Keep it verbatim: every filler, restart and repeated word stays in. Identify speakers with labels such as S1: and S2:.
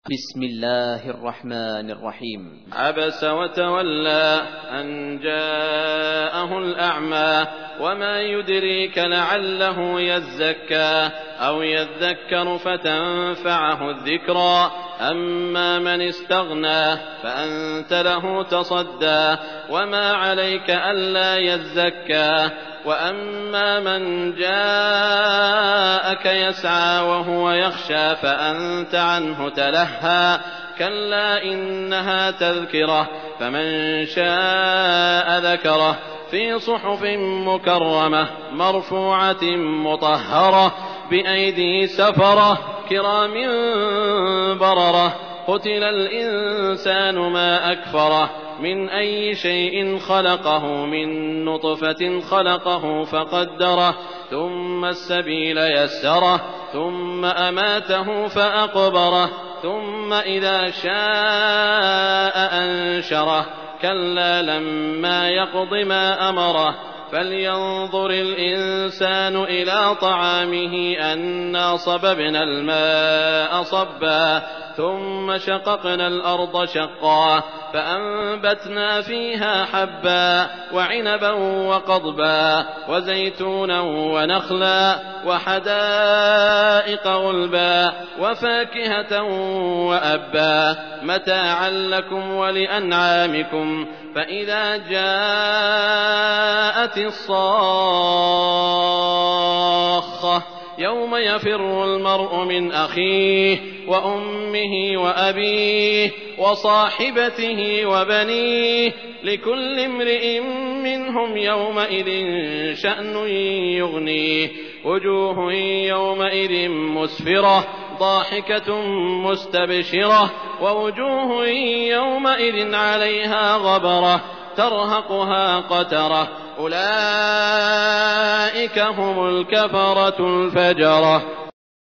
S1: بسم الله الرحمن الرحيم.
S2: عبس وتولى أن جاءه الأعمى وما يدريك لعله يزكى أو يذكر فتنفعه الذكرى أما من استغنى فأنت له تصدى وما عليك ألا يزكى وأما من جاءك يسعى وهو يخشى فأنت عنه تلهى كلا إنها تذكرة فمن شاء ذكره في صحف مكرمة مرفوعة مطهرة بأيدي سفرة كرام بررة قتل الإنسان ما أكفره من أي شيء خلقه من نطفة خلقه فقدره ثم السبيل يسره ثم أماته فأقبره ثم إذا شاء أنشره كلا لما يقض ما أمره فلينظر الإنسان إلى طعامه أنا صببنا الماء صبا ثم شققنا الأرض شقا فأنبتنا فيها حبا وعنبا وقضبا وزيتونا ونخلا وحدائق غلبا وفاكهة وأبا متاعا لكم ولأنعامكم فإذا جاءت الصاخة يوم يفر المرء من أخيه وأمه وأبيه وصاحبته وبنيه لكل امرئ منهم يومئذ شأن يغنيه وجوه يومئذ مسفرة ضاحكة مستبشرة ووجوه يومئذ عليها غبرة ترهقها قترة أولئك هم الكفرة الفجرة.